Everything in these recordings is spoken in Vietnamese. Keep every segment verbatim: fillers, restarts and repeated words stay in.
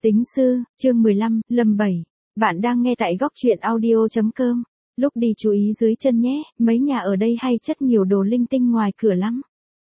Tính sư, chương mười lăm, Lâm bảy. Bạn đang nghe tại góc truyện audio chấm com. Lúc đi chú ý dưới chân nhé, mấy nhà ở đây hay chất nhiều đồ linh tinh ngoài cửa lắm.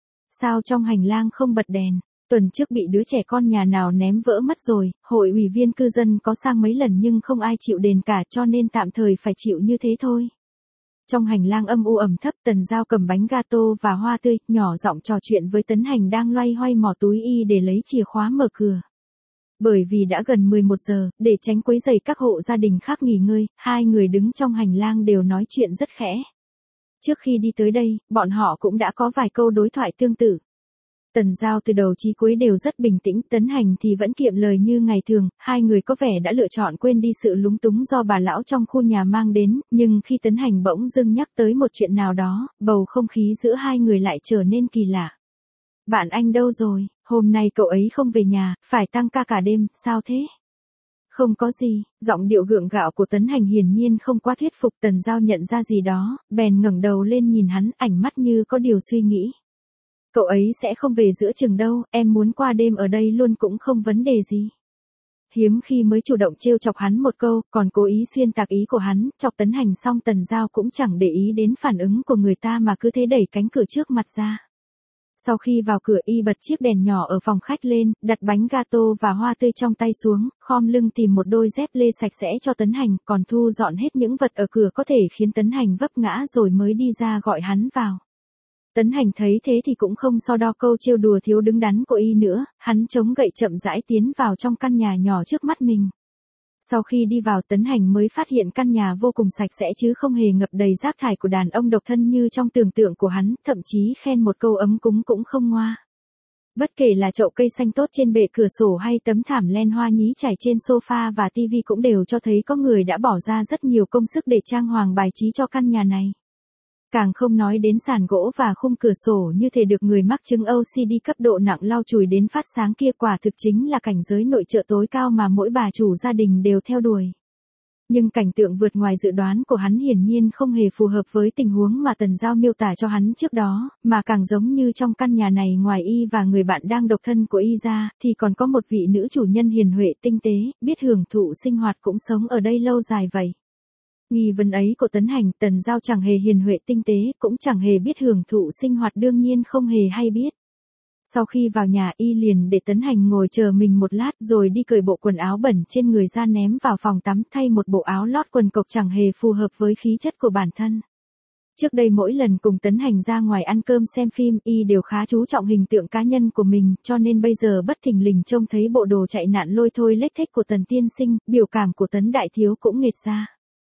Sao trong hành lang không bật đèn? Tuần trước bị đứa trẻ con nhà nào ném vỡ mất rồi, hội ủy viên cư dân có sang mấy lần nhưng không ai chịu đền cả cho nên tạm thời phải chịu như thế thôi. Trong hành lang âm u ẩm thấp, Tần Giao cầm bánh gato và hoa tươi, nhỏ giọng trò chuyện với Tấn Hành đang loay hoay mò túi y để lấy chìa khóa mở cửa. Bởi vì đã gần mười một giờ, để tránh quấy rầy các hộ gia đình khác nghỉ ngơi, hai người đứng trong hành lang đều nói chuyện rất khẽ. Trước khi đi tới đây, bọn họ cũng đã có vài câu đối thoại tương tự. Tần Giao từ đầu chí cuối đều rất bình tĩnh, Tấn Hành thì vẫn kiệm lời như ngày thường, hai người có vẻ đã lựa chọn quên đi sự lúng túng do bà lão trong khu nhà mang đến, nhưng khi Tấn Hành bỗng dưng nhắc tới một chuyện nào đó, bầu không khí giữa hai người lại trở nên kỳ lạ. Bạn anh đâu rồi, hôm nay cậu ấy không về nhà, phải tăng ca cả đêm, sao thế? Không có gì, giọng điệu gượng gạo của Tấn Hành hiển nhiên không quá thuyết phục. Tần Giao nhận ra gì đó, bèn ngẩng đầu lên nhìn hắn, ánh mắt như có điều suy nghĩ. Cậu ấy sẽ không về giữa chừng đâu, em muốn qua đêm ở đây luôn cũng không vấn đề gì. Hiếm khi mới chủ động trêu chọc hắn một câu, còn cố ý xuyên tạc ý của hắn, chọc Tấn Hành xong Tần Giao cũng chẳng để ý đến phản ứng của người ta mà cứ thế đẩy cánh cửa trước mặt ra. Sau khi vào cửa y bật chiếc đèn nhỏ ở phòng khách lên, đặt bánh gato và hoa tươi trong tay xuống, khom lưng tìm một đôi dép lê sạch sẽ cho Tấn Hành, còn thu dọn hết những vật ở cửa có thể khiến Tấn Hành vấp ngã rồi mới đi ra gọi hắn vào. Tấn Hành thấy thế thì cũng không so đo câu trêu đùa thiếu đứng đắn của y nữa, hắn chống gậy chậm rãi tiến vào trong căn nhà nhỏ trước mắt mình. Sau khi đi vào, Tấn Hành mới phát hiện căn nhà vô cùng sạch sẽ chứ không hề ngập đầy rác thải của đàn ông độc thân như trong tưởng tượng của hắn, thậm chí khen một câu ấm cúng cũng không ngoa. Bất kể là chậu cây xanh tốt trên bệ cửa sổ hay tấm thảm len hoa nhí trải trên sofa và tivi cũng đều cho thấy có người đã bỏ ra rất nhiều công sức để trang hoàng bài trí cho căn nhà này. Càng không nói đến sàn gỗ và khung cửa sổ như thể được người mắc chứng ô xê đê cấp độ nặng lau chùi đến phát sáng kia, quả thực chính là cảnh giới nội trợ tối cao mà mỗi bà chủ gia đình đều theo đuổi. Nhưng cảnh tượng vượt ngoài dự đoán của hắn hiển nhiên không hề phù hợp với tình huống mà Tần Giao miêu tả cho hắn trước đó, mà càng giống như trong căn nhà này ngoài y và người bạn đang độc thân của y ra, thì còn có một vị nữ chủ nhân hiền huệ tinh tế, biết hưởng thụ sinh hoạt cũng sống ở đây lâu dài vậy. Nghi vấn ấy của Tấn Hành, Tần Giao chẳng hề hiền huệ tinh tế, cũng chẳng hề biết hưởng thụ sinh hoạt, đương nhiên không hề hay biết. Sau khi vào nhà, y liền để Tấn Hành ngồi chờ mình một lát rồi đi cởi bộ quần áo bẩn trên người ra ném vào phòng tắm, thay một bộ áo lót quần cộc chẳng hề phù hợp với khí chất của bản thân. Trước đây mỗi lần cùng Tấn Hành ra ngoài ăn cơm xem phim, y đều khá chú trọng hình tượng cá nhân của mình, cho nên bây giờ bất thình lình trông thấy bộ đồ chạy nạn lôi thôi lếch thếch của Tần tiên sinh, biểu cảm của Tấn đại thiếu cũng nghệt ra.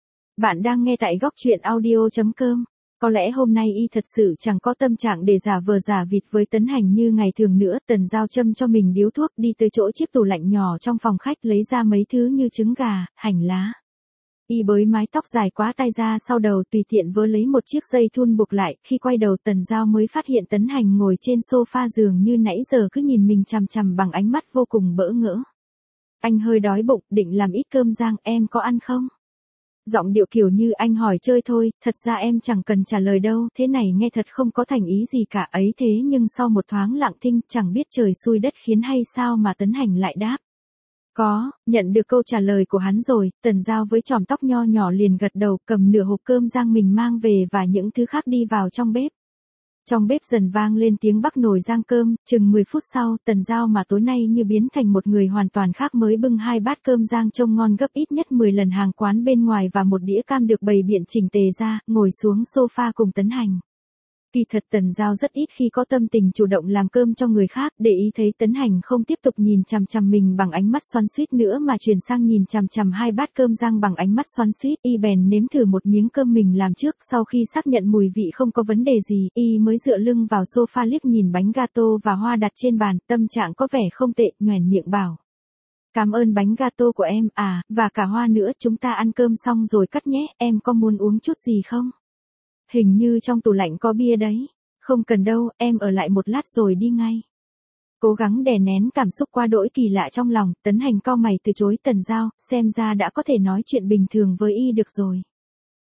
Bạn đang nghe tại góc truyện audio chấm com. Có lẽ hôm nay y thật sự chẳng có tâm trạng để giả vờ giả vịt với Tấn Hành như ngày thường nữa. Tần Giao châm cho mình điếu thuốc, đi tới chỗ chiếc tủ lạnh nhỏ trong phòng khách lấy ra mấy thứ như trứng gà, hành lá. Y bới mái tóc dài quá tai ra sau đầu, tùy tiện vớ lấy một chiếc dây thun buộc lại. Khi quay đầu, Tần Giao mới phát hiện Tấn Hành ngồi trên sofa giường như nãy giờ cứ nhìn mình chằm chằm bằng ánh mắt vô cùng bỡ ngỡ. Anh hơi đói bụng, định làm ít cơm rang, em có ăn không? Giọng điệu kiểu như anh hỏi chơi thôi, thật ra em chẳng cần trả lời đâu, thế này nghe thật không có thành ý gì cả ấy. Thế nhưng sau một thoáng lặng thinh, chẳng biết trời xui đất khiến hay sao mà Tấn Hành lại đáp. Có, nhận được câu trả lời của hắn rồi, Tần Giao với chòm tóc nho nhỏ liền gật đầu, cầm nửa hộp cơm rang mình mang về và những thứ khác đi vào trong bếp. Trong bếp dần vang lên tiếng bắc nồi rang cơm, chừng mười phút sau, Tần Giao mà tối nay như biến thành một người hoàn toàn khác mới bưng hai bát cơm rang trông ngon gấp ít nhất mười lần hàng quán bên ngoài và một đĩa cam được bày biện chỉnh tề ra, ngồi xuống sofa cùng Tấn Hành. Kỳ thật Tần Giao rất ít khi có tâm tình chủ động làm cơm cho người khác, để ý thấy Tấn Hành không tiếp tục nhìn chằm chằm mình bằng ánh mắt xoắn xuýt nữa mà chuyển sang nhìn chằm chằm hai bát cơm rang bằng ánh mắt xoắn xuýt, y bèn nếm thử một miếng cơm mình làm trước, sau khi xác nhận mùi vị không có vấn đề gì, y mới dựa lưng vào sofa liếc nhìn bánh gato và hoa đặt trên bàn, tâm trạng có vẻ không tệ, nhoẻn miệng bảo. Cảm ơn bánh gato của em, à, và cả hoa nữa, chúng ta ăn cơm xong rồi cắt nhé, em có muốn uống chút gì không? Hình như trong tủ lạnh có bia đấy. Không cần đâu, em ở lại một lát rồi đi ngay. Cố gắng đè nén cảm xúc quá đỗi kỳ lạ trong lòng, Tấn Hành cau mày từ chối Tần Giao, xem ra đã có thể nói chuyện bình thường với y được rồi.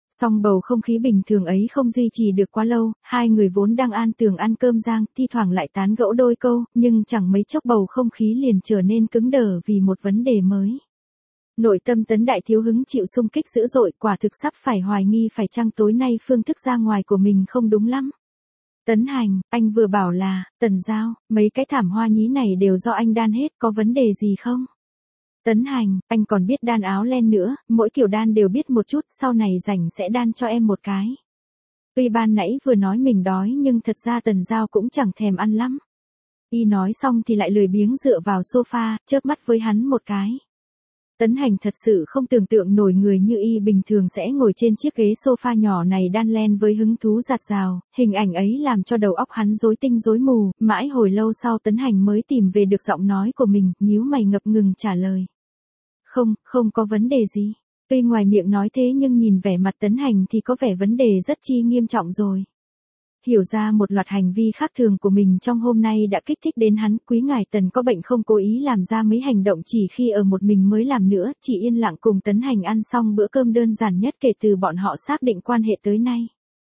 Song bầu không khí bình thường ấy không duy trì được quá lâu, hai người vốn đang an tường ăn cơm rang, thi thoảng lại tán gẫu đôi câu, nhưng chẳng mấy chốc bầu không khí liền trở nên cứng đờ vì một vấn đề mới. Nội tâm Tấn Đại Thiếu hứng chịu xung kích dữ dội, quả thực sắp phải hoài nghi phải chăng tối nay phương thức ra ngoài của mình không đúng lắm. Tấn Hành, anh vừa bảo là, Tần Giao, mấy cái thảm hoa nhí này đều do anh đan hết, có vấn đề gì không? Tấn Hành, anh còn biết đan áo len nữa, mỗi kiểu đan đều biết một chút, sau này rảnh sẽ đan cho em một cái. Tuy ban nãy vừa nói mình đói nhưng thật ra Tần Giao cũng chẳng thèm ăn lắm. Y nói xong thì lại lười biếng dựa vào sofa, chớp mắt với hắn một cái. Tấn Hành thật sự không tưởng tượng nổi người như Y bình thường sẽ ngồi trên chiếc ghế sofa nhỏ này đan len với hứng thú dạt dào, hình ảnh ấy làm cho đầu óc hắn rối tinh rối mù, mãi hồi lâu sau Tấn Hành mới tìm về được giọng nói của mình, nhíu mày ngập ngừng trả lời. Không, không có vấn đề gì. Tuy ngoài miệng nói thế nhưng nhìn vẻ mặt Tấn Hành thì có vẻ vấn đề rất chi nghiêm trọng rồi. Hiểu ra một loạt hành vi khác thường của mình trong hôm nay đã kích thích đến hắn, quý ngài Tần có bệnh không cố ý làm ra mấy hành động chỉ khi ở một mình mới làm nữa, chỉ yên lặng cùng Tấn Hành ăn xong bữa cơm đơn giản nhất kể từ bọn họ xác định quan hệ tới nay.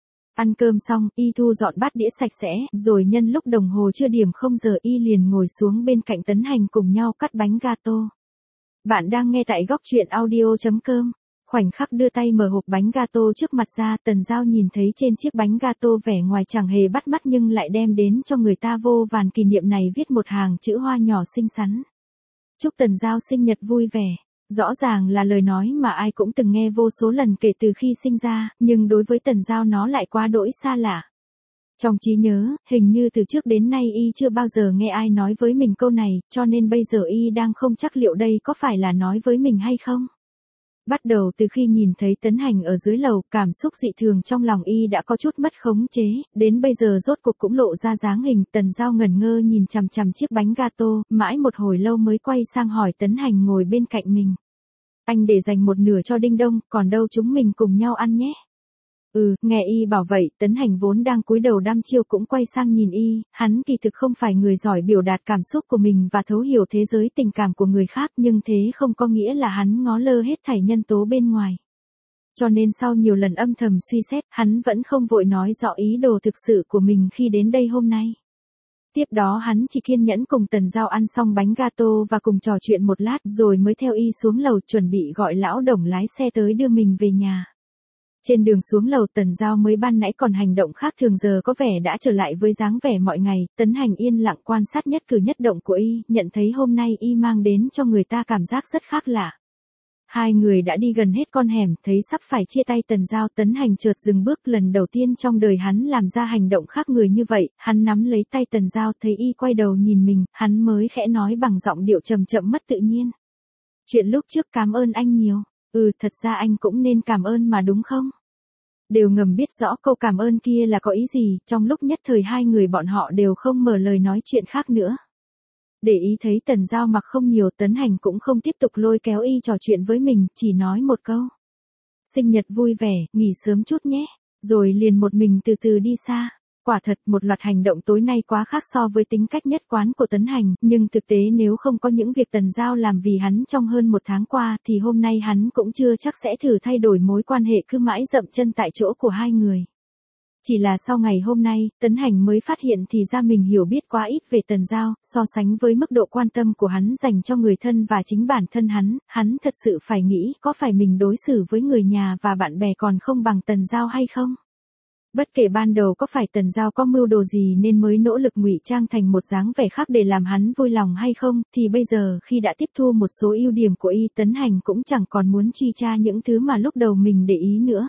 Ăn cơm xong, Y thu dọn bát đĩa sạch sẽ, rồi nhân lúc đồng hồ chưa điểm không giờ Y liền ngồi xuống bên cạnh Tấn Hành cùng nhau cắt bánh gato. Bạn đang nghe tại góc truyện audio chấm com. Khoảnh khắc đưa tay mở hộp bánh gato trước mặt ra, Tần Giao nhìn thấy trên chiếc bánh gato vẻ ngoài chẳng hề bắt mắt nhưng lại đem đến cho người ta vô vàn kỷ niệm này viết một hàng chữ hoa nhỏ xinh xắn. Chúc Tần Giao sinh nhật vui vẻ. Rõ ràng là lời nói mà ai cũng từng nghe vô số lần kể từ khi sinh ra, nhưng đối với Tần Giao nó lại quá đỗi xa lạ. Trong trí nhớ, hình như từ trước đến nay Y chưa bao giờ nghe ai nói với mình câu này, cho nên bây giờ Y đang không chắc liệu đây có phải là nói với mình hay không. Bắt đầu từ khi nhìn thấy Tấn Hành ở dưới lầu, cảm xúc dị thường trong lòng Y đã có chút mất khống chế, đến bây giờ rốt cuộc cũng lộ ra dáng hình. Tần Giao ngẩn ngơ nhìn chằm chằm chiếc bánh gato, mãi một hồi lâu mới quay sang hỏi Tấn Hành ngồi bên cạnh mình. Anh để dành một nửa cho Đinh Đông, còn đâu chúng mình cùng nhau ăn nhé. Ừ, nghe Y bảo vậy, Tấn Hành vốn đang cúi đầu đăm chiêu cũng quay sang nhìn Y, hắn kỳ thực không phải người giỏi biểu đạt cảm xúc của mình và thấu hiểu thế giới tình cảm của người khác, nhưng thế không có nghĩa là hắn ngó lơ hết thảy nhân tố bên ngoài. Cho nên sau nhiều lần âm thầm suy xét, hắn vẫn không vội nói rõ ý đồ thực sự của mình khi đến đây hôm nay. Tiếp đó hắn chỉ kiên nhẫn cùng Tần Giao ăn xong bánh gato và cùng trò chuyện một lát rồi mới theo Y xuống lầu chuẩn bị gọi lão Đồng lái xe tới đưa mình về nhà. Trên đường xuống lầu Tần Giao mới ban nãy còn hành động khác thường giờ có vẻ đã trở lại với dáng vẻ mọi ngày, Tấn Hành yên lặng quan sát nhất cử nhất động của Y, nhận thấy hôm nay Y mang đến cho người ta cảm giác rất khác lạ. Hai người đã đi gần hết con hẻm, thấy sắp phải chia tay Tần Giao, Tấn Hành chợt dừng bước, lần đầu tiên trong đời hắn làm ra hành động khác người như vậy, hắn nắm lấy tay Tần Giao, thấy Y quay đầu nhìn mình, hắn mới khẽ nói bằng giọng điệu trầm chậm mất tự nhiên. Chuyện lúc trước cảm ơn anh nhiều. Ừ, thật ra anh cũng nên cảm ơn mà đúng không? Đều ngầm biết rõ câu cảm ơn kia là có ý gì, trong lúc nhất thời hai người bọn họ đều không mở lời nói chuyện khác nữa. Để ý thấy Tần Giao mặc không nhiều, Tấn Hành cũng không tiếp tục lôi kéo Y trò chuyện với mình, chỉ nói một câu. Sinh nhật vui vẻ, nghỉ sớm chút nhé, rồi liền một mình từ từ đi xa. Quả thật một loạt hành động tối nay quá khác so với tính cách nhất quán của Tấn Hành, nhưng thực tế nếu không có những việc Tần Giao làm vì hắn trong hơn một tháng qua thì hôm nay hắn cũng chưa chắc sẽ thử thay đổi mối quan hệ cứ mãi dậm chân tại chỗ của hai người. Chỉ là sau ngày hôm nay, Tấn Hành mới phát hiện thì ra mình hiểu biết quá ít về Tần Giao, so sánh với mức độ quan tâm của hắn dành cho người thân và chính bản thân hắn, hắn thật sự phải nghĩ có phải mình đối xử với người nhà và bạn bè còn không bằng Tần Giao hay không. Bất kể ban đầu có phải Tần Giao có mưu đồ gì nên mới nỗ lực ngụy trang thành một dáng vẻ khác để làm hắn vui lòng hay không, thì bây giờ khi đã tiếp thu một số ưu điểm của Y, Tấn Hành cũng chẳng còn muốn truy tra những thứ mà lúc đầu mình để ý nữa.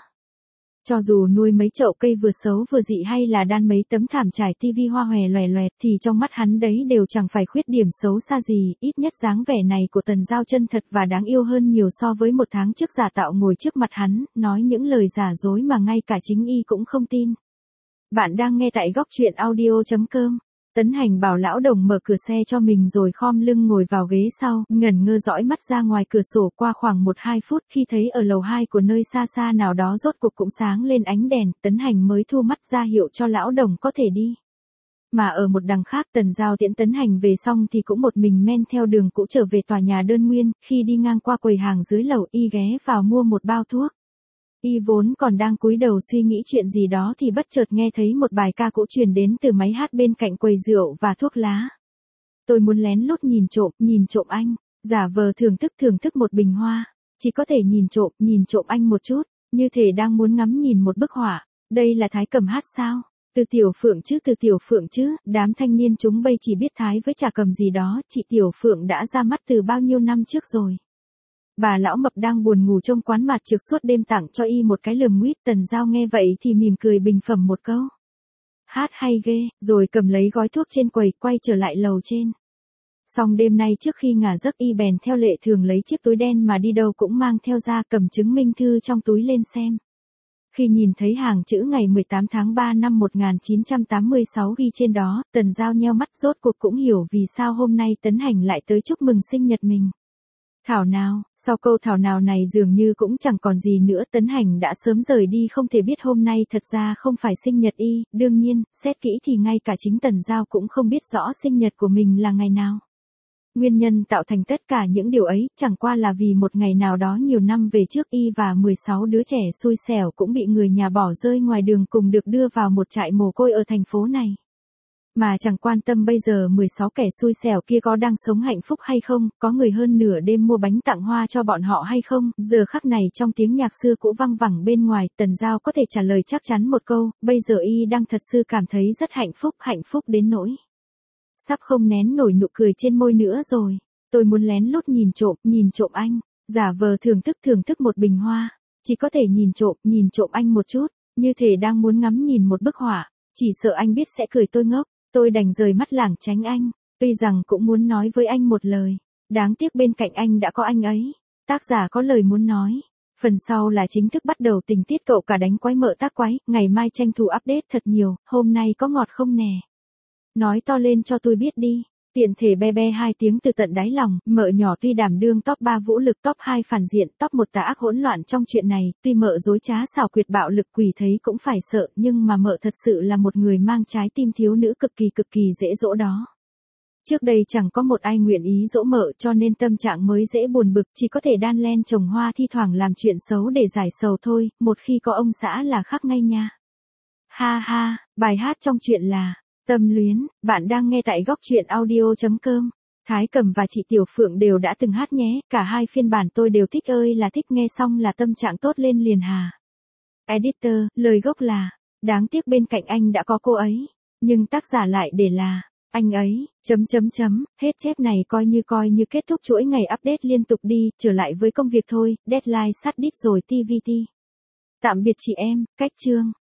Cho dù nuôi mấy chậu cây vừa xấu vừa dị hay là đan mấy tấm thảm trải tivi hoa hòe loè loẹt thì trong mắt hắn đấy đều chẳng phải khuyết điểm xấu xa gì, ít nhất dáng vẻ này của Tần Giao chân thật và đáng yêu hơn nhiều so với một tháng trước giả tạo ngồi trước mặt hắn, nói những lời giả dối mà ngay cả chính Y cũng không tin. Bạn đang nghe tại góc truyện audio chấm com. Tấn Hành bảo lão Đồng mở cửa xe cho mình rồi khom lưng ngồi vào ghế sau, ngẩn ngơ dõi mắt ra ngoài cửa sổ. Qua khoảng một hai phút khi thấy ở lầu hai của nơi xa xa nào đó rốt cuộc cũng sáng lên ánh đèn, Tấn Hành mới thu mắt ra hiệu cho lão Đồng có thể đi. Mà ở một đằng khác Tần Giao tiễn Tấn Hành về xong thì cũng một mình men theo đường cũ trở về tòa nhà đơn nguyên, khi đi ngang qua quầy hàng dưới lầu Y ghé vào mua một bao thuốc. Y vốn còn đang cúi đầu suy nghĩ chuyện gì đó thì bất chợt nghe thấy một bài ca cũ truyền đến từ máy hát bên cạnh quầy rượu và thuốc lá. Tôi muốn lén lút nhìn trộm, nhìn trộm anh, giả vờ thưởng thức thưởng thức một bình hoa, chỉ có thể nhìn trộm, nhìn trộm anh một chút, như thể đang muốn ngắm nhìn một bức họa. Đây là Thái Cầm hát sao? Từ Tiểu Phượng chứ, từ Tiểu Phượng chứ, đám thanh niên chúng bây chỉ biết Thái với Trà Cầm gì đó, chị Tiểu Phượng đã ra mắt từ bao nhiêu năm trước rồi. Bà lão mập đang buồn ngủ trong quán mặt trực suốt đêm tặng cho y một cái lườm nguýt. Tần Giao nghe vậy thì mỉm cười bình phẩm một câu. Hát hay ghê, rồi cầm lấy gói thuốc trên quầy quay trở lại lầu trên. Xong đêm nay trước khi ngả giấc y bèn theo lệ thường lấy chiếc túi đen mà đi đâu cũng mang theo ra, cầm chứng minh thư trong túi lên xem. Khi nhìn thấy hàng chữ ngày mười tám tháng ba năm một nghìn chín trăm tám mươi sáu ghi trên đó, Tần Giao nheo mắt rốt cuộc cũng hiểu vì sao hôm nay Tấn Hành lại tới chúc mừng sinh nhật mình. Thảo nào, sau câu thảo nào này dường như cũng chẳng còn gì nữa. Tấn Hành đã sớm rời đi, không thể biết hôm nay thật ra không phải sinh nhật y. Đương nhiên, xét kỹ thì ngay cả chính Tần Giao cũng không biết rõ sinh nhật của mình là ngày nào. Nguyên nhân tạo thành tất cả những điều ấy chẳng qua là vì một ngày nào đó nhiều năm về trước y và mười sáu đứa trẻ xui xẻo cũng bị người nhà bỏ rơi ngoài đường cùng được đưa vào một trại mồ côi ở thành phố này. Mà chẳng quan tâm bây giờ mười sáu kẻ xui xẻo kia có đang sống hạnh phúc hay không, có người hơn nửa đêm mua bánh tặng hoa cho bọn họ hay không. Giờ khắc này trong tiếng nhạc xưa cũ văng vẳng bên ngoài, Tần Giao có thể trả lời chắc chắn một câu, bây giờ y đang thật sự cảm thấy rất hạnh phúc, hạnh phúc đến nỗi sắp không nén nổi nụ cười trên môi nữa rồi. Tôi muốn lén lút nhìn trộm, nhìn trộm anh, giả vờ thưởng thức thưởng thức một bình hoa, chỉ có thể nhìn trộm, nhìn trộm anh một chút, như thể đang muốn ngắm nhìn một bức họa, chỉ sợ anh biết sẽ cười tôi ngốc. Tôi đành rời mắt lảng tránh anh, tuy rằng cũng muốn nói với anh một lời, đáng tiếc bên cạnh anh đã có anh ấy. Tác giả có lời muốn nói. Phần sau là chính thức bắt đầu tình tiết cậu cả đánh quái mợ tác quái, ngày mai tranh thủ update thật nhiều, hôm nay có ngọt không nè? Nói to lên cho tôi biết đi. Tiện thể be be hai tiếng từ tận đáy lòng, mợ nhỏ tuy đảm đương top ba vũ lực, top hai phản diện, top một tà ác hỗn loạn trong chuyện này, tuy mợ dối trá xảo quyệt bạo lực quỷ thấy cũng phải sợ, nhưng mà mợ thật sự là một người mang trái tim thiếu nữ cực kỳ cực kỳ dễ dỗ đó. Trước đây chẳng có một ai nguyện ý dỗ mợ cho nên tâm trạng mới dễ buồn bực, chỉ có thể đan len trồng hoa thi thoảng làm chuyện xấu để giải sầu thôi, một khi có ông xã là khác ngay nha. Ha ha, bài hát trong chuyện là Tâm Luyến, bạn đang nghe tại góc truyện audio chấm com. Thái Cầm và chị Tiểu Phượng đều đã từng hát nhé, cả hai phiên bản tôi đều thích ơi là thích, nghe xong là tâm trạng tốt lên liền hà. Editor, lời gốc là, đáng tiếc bên cạnh anh đã có cô ấy, nhưng tác giả lại để là, anh ấy, chấm chấm chấm, hết chép này coi như coi như kết thúc chuỗi ngày update liên tục đi, trở lại với công việc thôi, deadline sát đít rồi tê vê tê. Tạm biệt chị em, cách chương.